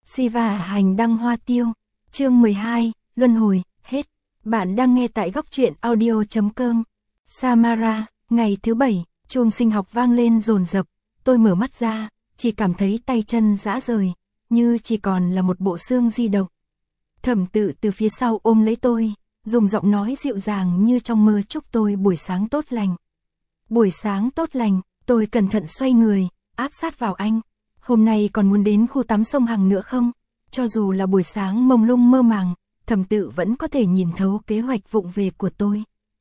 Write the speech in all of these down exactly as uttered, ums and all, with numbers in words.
Siva hành đăng hoa tiêu, chương mười hai, luân hồi, hết. Bạn đang nghe tại góc truyện audio chấm com. Samara, ngày thứ bảy, chuông sinh học vang lên dồn dập, tôi mở mắt ra, chỉ cảm thấy tay chân rã rời, như chỉ còn là một bộ xương di động. Thẩm Tự từ phía sau ôm lấy tôi, dùng giọng nói dịu dàng như trong mơ chúc tôi buổi sáng tốt lành. Buổi sáng tốt lành, tôi cẩn thận xoay người, áp sát vào anh. Hôm nay còn muốn đến khu tắm sông Hằng nữa không? Cho dù là buổi sáng mông lung mơ màng, Thẩm Tự vẫn có thể nhìn thấu kế hoạch vụng về của tôi.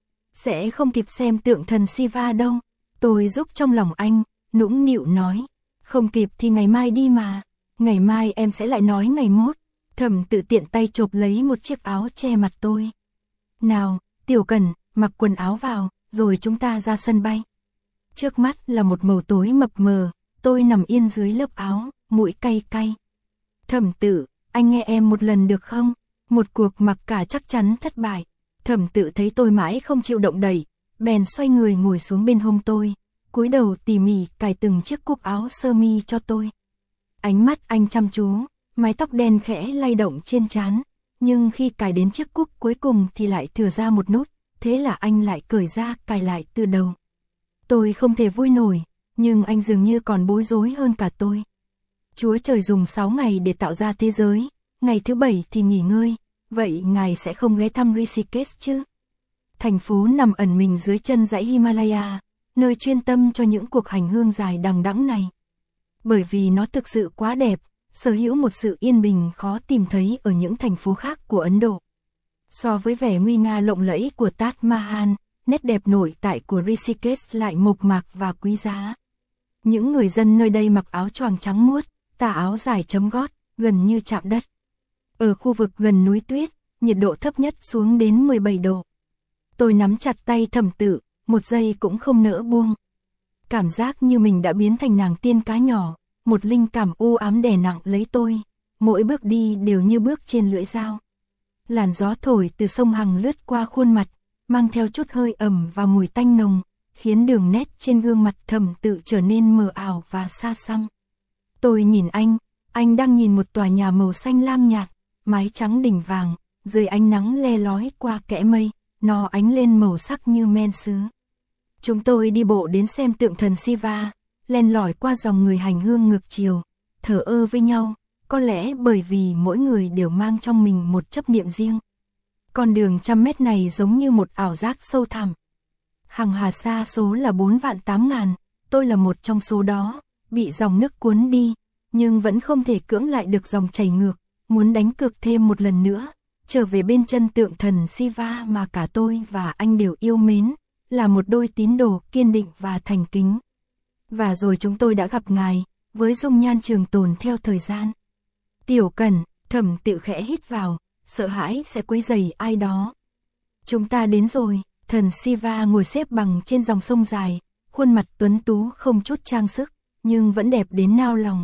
Sẽ không kịp xem tượng thần Siva đâu. Tôi giúp trong lòng anh, nũng nịu nói. Không kịp thì ngày mai đi mà. Ngày mai em sẽ lại nói ngày mốt. Thẩm Tự tiện tay chộp lấy một chiếc áo che mặt tôi. Nào, Tiểu Cần, mặc quần áo vào, rồi chúng ta ra sân bay. Trước mắt là một màu tối mập mờ, tôi nằm yên dưới lớp áo, mũi cay cay. Thẩm Tự, anh nghe em một lần được không? Một cuộc mặc cả chắc chắn thất bại. Thẩm Tự thấy tôi mãi không chịu động đậy, bèn xoay người ngồi xuống bên hông tôi, cúi đầu tỉ mỉ cài từng chiếc cúc áo sơ mi cho tôi. Ánh mắt anh chăm chú, mái tóc đen khẽ lay động trên trán, nhưng khi cài đến chiếc cúc cuối cùng thì lại thừa ra một nút, thế là anh lại cởi ra cài lại từ đầu. Tôi không thể vui nổi, nhưng anh dường như còn bối rối hơn cả tôi. Chúa Trời dùng sáu ngày để tạo ra thế giới, ngày thứ bảy thì nghỉ ngơi, vậy ngài sẽ không ghé thăm Rishikesh chứ? Thành phố nằm ẩn mình dưới chân dãy Himalaya, nơi chuyên tâm cho những cuộc hành hương dài đằng đẵng này. Bởi vì nó thực sự quá đẹp, sở hữu một sự yên bình khó tìm thấy ở những thành phố khác của Ấn Độ. So với vẻ nguy nga lộng lẫy của Taj Mahal, nét đẹp nổi tại của Rishikesh lại mộc mạc và quý giá. Những người dân nơi đây mặc áo choàng trắng muốt, tà áo dài chấm gót, gần như chạm đất. Ở khu vực gần núi tuyết, nhiệt độ thấp nhất xuống đến mười bảy độ. Tôi nắm chặt tay Thẩm Tự, một giây cũng không nỡ buông. Cảm giác như mình đã biến thành nàng tiên cá nhỏ, một linh cảm u ám đè nặng lấy tôi, mỗi bước đi đều như bước trên lưỡi dao. Làn gió thổi từ sông Hằng lướt qua khuôn mặt, mang theo chút hơi ẩm và mùi tanh nồng, khiến đường nét trên gương mặt Thẩm Tự trở nên mờ ảo và xa xăm. Tôi nhìn anh, anh đang nhìn một tòa nhà màu xanh lam nhạt, mái trắng đỉnh vàng, dưới ánh nắng le lói qua kẽ mây, nó ánh lên màu sắc như men sứ. Chúng tôi đi bộ đến xem tượng thần Siva, len lỏi qua dòng người hành hương ngược chiều, thờ ơ với nhau, có lẽ bởi vì mỗi người đều mang trong mình một chấp niệm riêng. Con đường trăm mét này giống như một ảo giác sâu thẳm. Hằng hà sa số là bốn vạn tám ngàn, tôi là một trong số đó, bị dòng nước cuốn đi, nhưng vẫn không thể cưỡng lại được dòng chảy ngược, muốn đánh cược thêm một lần nữa, trở về bên chân tượng thần Siva mà cả tôi và anh đều yêu mến, là một đôi tín đồ kiên định và thành kính. Và rồi chúng tôi đã gặp ngài, với dung nhan trường tồn theo thời gian. Tiểu Cần, Thẩm Tự khẽ hít vào, sợ hãi sẽ quấy rầy ai đó. Chúng ta đến rồi, thần Siva ngồi xếp bằng trên dòng sông dài, khuôn mặt tuấn tú không chút trang sức, nhưng vẫn đẹp đến nao lòng.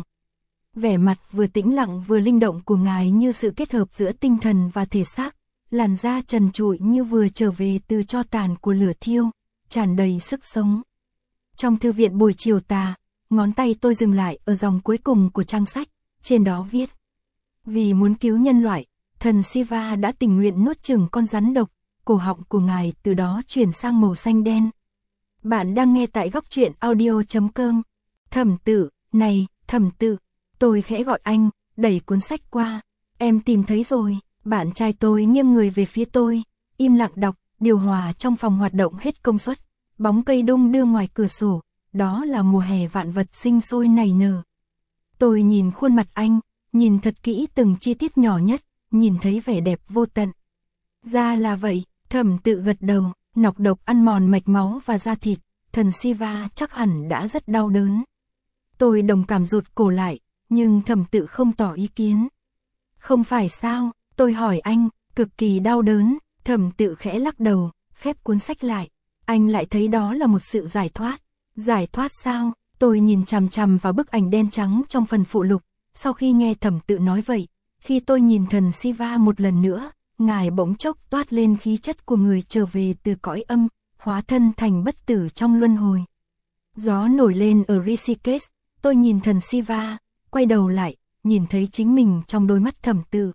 Vẻ mặt vừa tĩnh lặng vừa linh động của ngài như sự kết hợp giữa tinh thần và thể xác, làn da trần trụi như vừa trở về từ tro tàn của lửa thiêu, tràn đầy sức sống. Trong thư viện buổi chiều tà, ngón tay tôi dừng lại ở dòng cuối cùng của trang sách, trên đó viết: vì muốn cứu nhân loại, thần Siva đã tình nguyện nuốt chửng con rắn độc, cổ họng của ngài từ đó chuyển sang màu xanh đen. Bạn đang nghe tại góc truyện audio chấm com. Thẩm Tự, này, Thẩm Tự, tôi khẽ gọi anh, đẩy cuốn sách qua. Em tìm thấy rồi. Bạn trai tôi nghiêng người về phía tôi, im lặng đọc, điều hòa trong phòng hoạt động hết công suất. Bóng cây đung đưa ngoài cửa sổ, đó là mùa hè vạn vật sinh sôi nảy nở. Tôi nhìn khuôn mặt anh, nhìn thật kỹ từng chi tiết nhỏ nhất, nhìn thấy vẻ đẹp vô tận. Ra là vậy, Thẩm Tự gật đầu, nọc độc ăn mòn mạch máu và da thịt, thần Siva chắc hẳn đã rất đau đớn. Tôi đồng cảm rụt cổ lại, nhưng Thẩm Tự không tỏ ý kiến. Không phải sao, tôi hỏi anh, cực kỳ đau đớn, Thẩm Tự khẽ lắc đầu, khép cuốn sách lại. Anh lại thấy đó là một sự giải thoát. Giải thoát sao? Tôi nhìn chằm chằm vào bức ảnh đen trắng trong phần phụ lục. Sau khi nghe Thẩm Tự nói vậy, khi tôi nhìn thần Siva một lần nữa, ngài bỗng chốc toát lên khí chất của người trở về từ cõi âm, hóa thân thành bất tử trong luân hồi. Gió nổi lên ở Rishikesh, tôi nhìn thần Siva, quay đầu lại, nhìn thấy chính mình trong đôi mắt Thẩm Tự.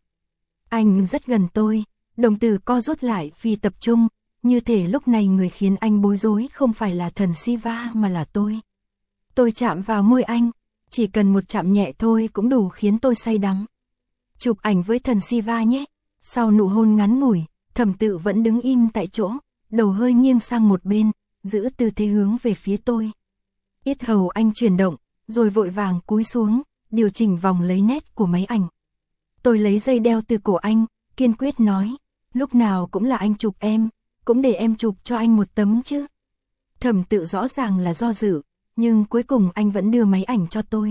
Anh rất gần tôi, đồng tử co rút lại vì tập trung, như thể lúc này người khiến anh bối rối không phải là Thần Siva mà là tôi. Tôi chạm vào môi anh, chỉ cần một chạm nhẹ thôi cũng đủ khiến tôi say đắm. Chụp ảnh với Thần Siva nhé. Sau nụ hôn ngắn ngủi, Thẩm Tự vẫn đứng im tại chỗ, đầu hơi nghiêng sang một bên, giữ tư thế hướng về phía tôi. Yết hầu anh chuyển động, rồi vội vàng cúi xuống, điều chỉnh vòng lấy nét của máy ảnh. Tôi lấy dây đeo từ cổ anh, kiên quyết nói, lúc nào cũng là anh chụp em, cũng để em chụp cho anh một tấm chứ. Thẩm Tự rõ ràng là do dự, nhưng cuối cùng anh vẫn đưa máy ảnh cho tôi.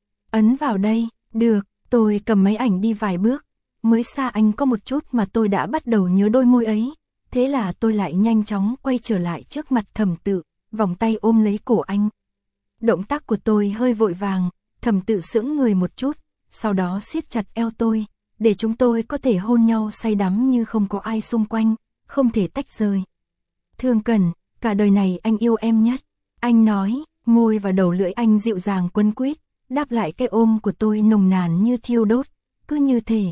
Ấn vào đây, được, tôi cầm máy ảnh đi vài bước, mới xa anh có một chút mà tôi đã bắt đầu nhớ đôi môi ấy, thế là tôi lại nhanh chóng quay trở lại trước mặt Thẩm Tự, vòng tay ôm lấy cổ anh. Động tác của tôi hơi vội vàng, Thẩm Tự sững người một chút, sau đó siết chặt eo tôi, để chúng tôi có thể hôn nhau say đắm như không có ai xung quanh, không thể tách rời. Thương Cần, cả đời này anh yêu em nhất, anh nói, môi và đầu lưỡi anh dịu dàng quấn quýt, đáp lại cái ôm của tôi nồng nàn như thiêu đốt, cứ như thể.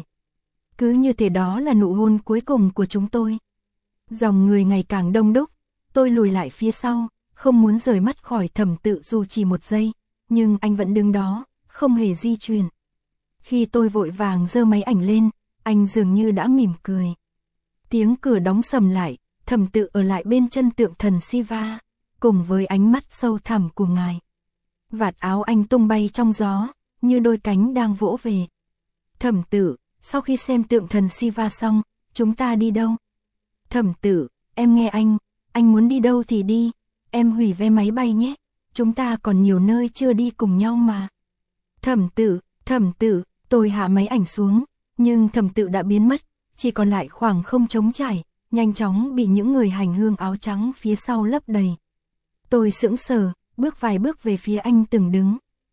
Cứ như thể đó là nụ hôn cuối cùng của chúng tôi. Dòng người ngày càng đông đúc, tôi lùi lại phía sau, không muốn rời mắt khỏi Thẩm Tự dù chỉ một giây, nhưng anh vẫn đứng đó, không hề di chuyển. Khi tôi vội vàng giơ máy ảnh lên, anh dường như đã mỉm cười. Tiếng cửa đóng sầm lại, Thẩm Tự ở lại bên chân tượng thần Siva, cùng với ánh mắt sâu thẳm của ngài. Vạt áo anh tung bay trong gió, như đôi cánh đang vỗ về. Thẩm Tự, sau khi xem tượng thần Siva xong, chúng ta đi đâu? Thẩm Tự, em nghe anh, anh muốn đi đâu thì đi, em hủy vé máy bay nhé, chúng ta còn nhiều nơi chưa đi cùng nhau mà. Thẩm Tự, Thẩm Tự, tôi hạ máy ảnh xuống, nhưng Thẩm Tự đã biến mất, chỉ còn lại khoảng không trống trải, nhanh chóng bị những người hành hương áo trắng phía sau lấp đầy. Tôi sững sờ, bước vài bước về phía anh từng đứng.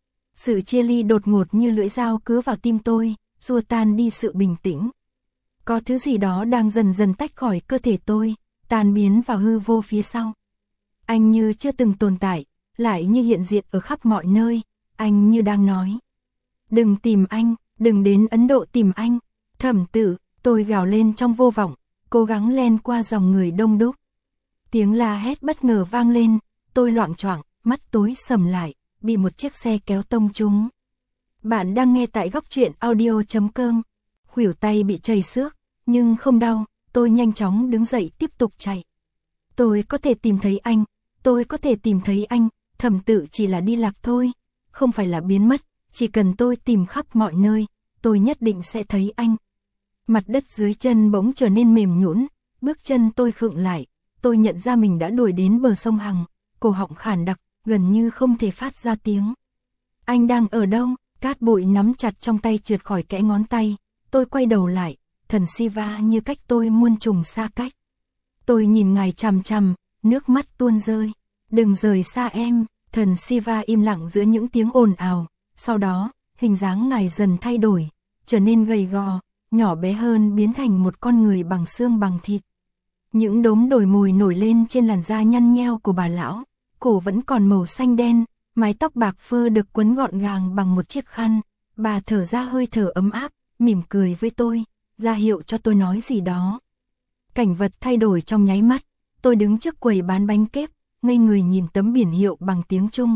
Sự chia ly đột ngột như lưỡi dao cứa vào tim tôi, xua tan đi sự bình tĩnh. Có thứ gì đó đang dần dần tách khỏi cơ thể tôi, tan biến vào hư vô phía sau. Anh như chưa từng tồn tại, lại như hiện diện ở khắp mọi nơi, anh như đang nói. Đừng tìm anh, đừng đến Ấn Độ tìm anh. Thẩm Tự, tôi gào lên trong vô vọng, cố gắng len qua dòng người đông đúc. Tiếng la hét bất ngờ vang lên, tôi loạng choạng, mắt tối sầm lại, bị một chiếc xe kéo tông trúng. Bạn đang nghe tại góc truyện audio chấm com. Khuỷu tay bị chảy xước, nhưng không đau, tôi nhanh chóng đứng dậy tiếp tục chạy. Tôi có thể tìm thấy anh, tôi có thể tìm thấy anh, Thẩm Tự chỉ là đi lạc thôi, không phải là biến mất, chỉ cần tôi tìm khắp mọi nơi, tôi nhất định sẽ thấy anh. Mặt đất dưới chân bỗng trở nên mềm nhũn, bước chân tôi khựng lại, tôi nhận ra mình đã đuổi đến bờ sông Hằng, cổ họng khản đặc, gần như không thể phát ra tiếng. Anh đang ở đâu? Cát bụi nắm chặt trong tay trượt khỏi kẽ ngón tay, tôi quay đầu lại, thần Siva như cách tôi muôn trùng xa cách. Tôi nhìn ngài chằm chằm, nước mắt tuôn rơi. Đừng rời xa em, thần Siva im lặng giữa những tiếng ồn ào, sau đó, hình dáng ngài dần thay đổi, trở nên gầy gò, nhỏ bé hơn biến thành một con người bằng xương bằng thịt. Những đốm đồi mồi nổi lên trên làn da nhăn nheo của bà lão, cổ vẫn còn màu xanh đen, mái tóc bạc phơ được quấn gọn gàng bằng một chiếc khăn, bà thở ra hơi thở ấm áp, mỉm cười với tôi, ra hiệu cho tôi nói gì đó. Cảnh vật thay đổi trong nháy mắt, tôi đứng trước quầy bán bánh kép, ngây người nhìn tấm biển hiệu bằng tiếng Trung.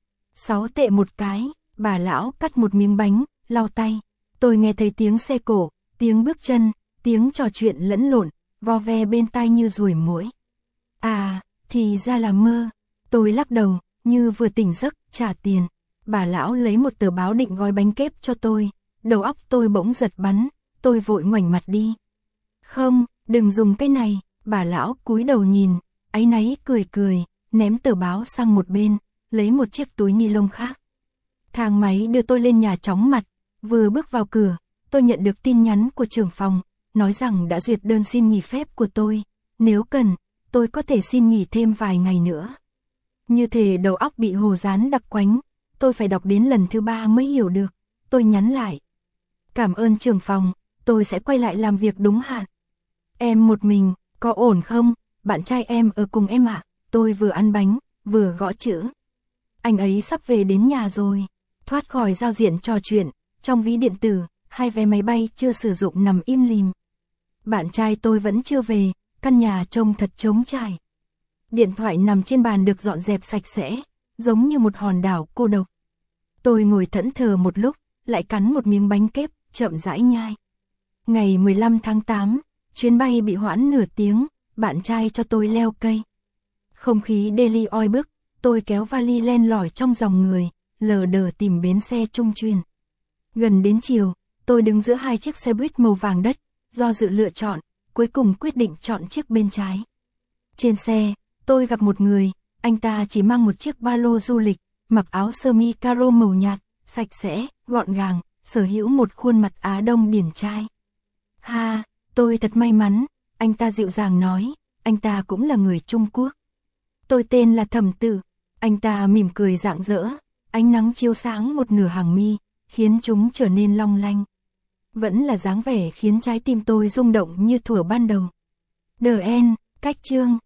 Sáu tệ một cái, bà lão cắt một miếng bánh, lau tay. Tôi nghe thấy tiếng xe cổ, tiếng bước chân, tiếng trò chuyện lẫn lộn, vo ve bên tai như ruồi muỗi. À, thì ra là mơ. Tôi lắc đầu, như vừa tỉnh giấc, trả tiền. Bà lão lấy một tờ báo định gói bánh kép cho tôi, đầu óc tôi bỗng giật bắn, tôi vội ngoảnh mặt đi. Không, đừng dùng cái này, bà lão cúi đầu nhìn, áy náy cười cười, ném tờ báo sang một bên, lấy một chiếc túi ni lông khác. Thang máy đưa tôi lên nhà chóng mặt, vừa bước vào cửa, tôi nhận được tin nhắn của trưởng phòng, nói rằng đã duyệt đơn xin nghỉ phép của tôi, nếu cần, tôi có thể xin nghỉ thêm vài ngày nữa. Như thể đầu óc bị hồ dán đặc quánh, tôi phải đọc đến lần thứ ba mới hiểu được, tôi nhắn lại. Cảm ơn trưởng phòng, tôi sẽ quay lại làm việc đúng hạn. Em một mình, có ổn không? Bạn trai em ở cùng em ạ. Tôi vừa ăn bánh, vừa gõ chữ. Anh ấy sắp về đến nhà rồi. Thoát khỏi giao diện trò chuyện, trong ví điện tử, hai vé máy bay chưa sử dụng nằm im lìm. Bạn trai tôi vẫn chưa về, căn nhà trông thật trống trải. Điện thoại nằm trên bàn được dọn dẹp sạch sẽ, giống như một hòn đảo cô độc. Tôi ngồi thẫn thờ một lúc, lại cắn một miếng bánh kép, chậm rãi nhai. Ngày mười lăm tháng tám, chuyến bay bị hoãn nửa tiếng, bạn trai cho tôi leo cây. Không khí Delhi oi bức, tôi kéo vali len lỏi trong dòng người, lờ đờ tìm bến xe trung chuyển. Gần đến chiều, tôi đứng giữa hai chiếc xe buýt màu vàng đất, do dự lựa chọn, cuối cùng quyết định chọn chiếc bên trái. Trên xe, tôi gặp một người, anh ta chỉ mang một chiếc ba lô du lịch, mặc áo sơ mi caro màu nhạt, sạch sẽ, gọn gàng, sở hữu một khuôn mặt Á Đông điển trai. Ha, tôi thật may mắn, anh ta dịu dàng nói, anh ta cũng là người Trung Quốc. Tôi tên là Thẩm Tử, anh ta mỉm cười rạng rỡ, ánh nắng chiếu sáng một nửa hàng mi, khiến chúng trở nên long lanh. Vẫn là dáng vẻ khiến trái tim tôi rung động như thuở ban đầu. The End, cách chương.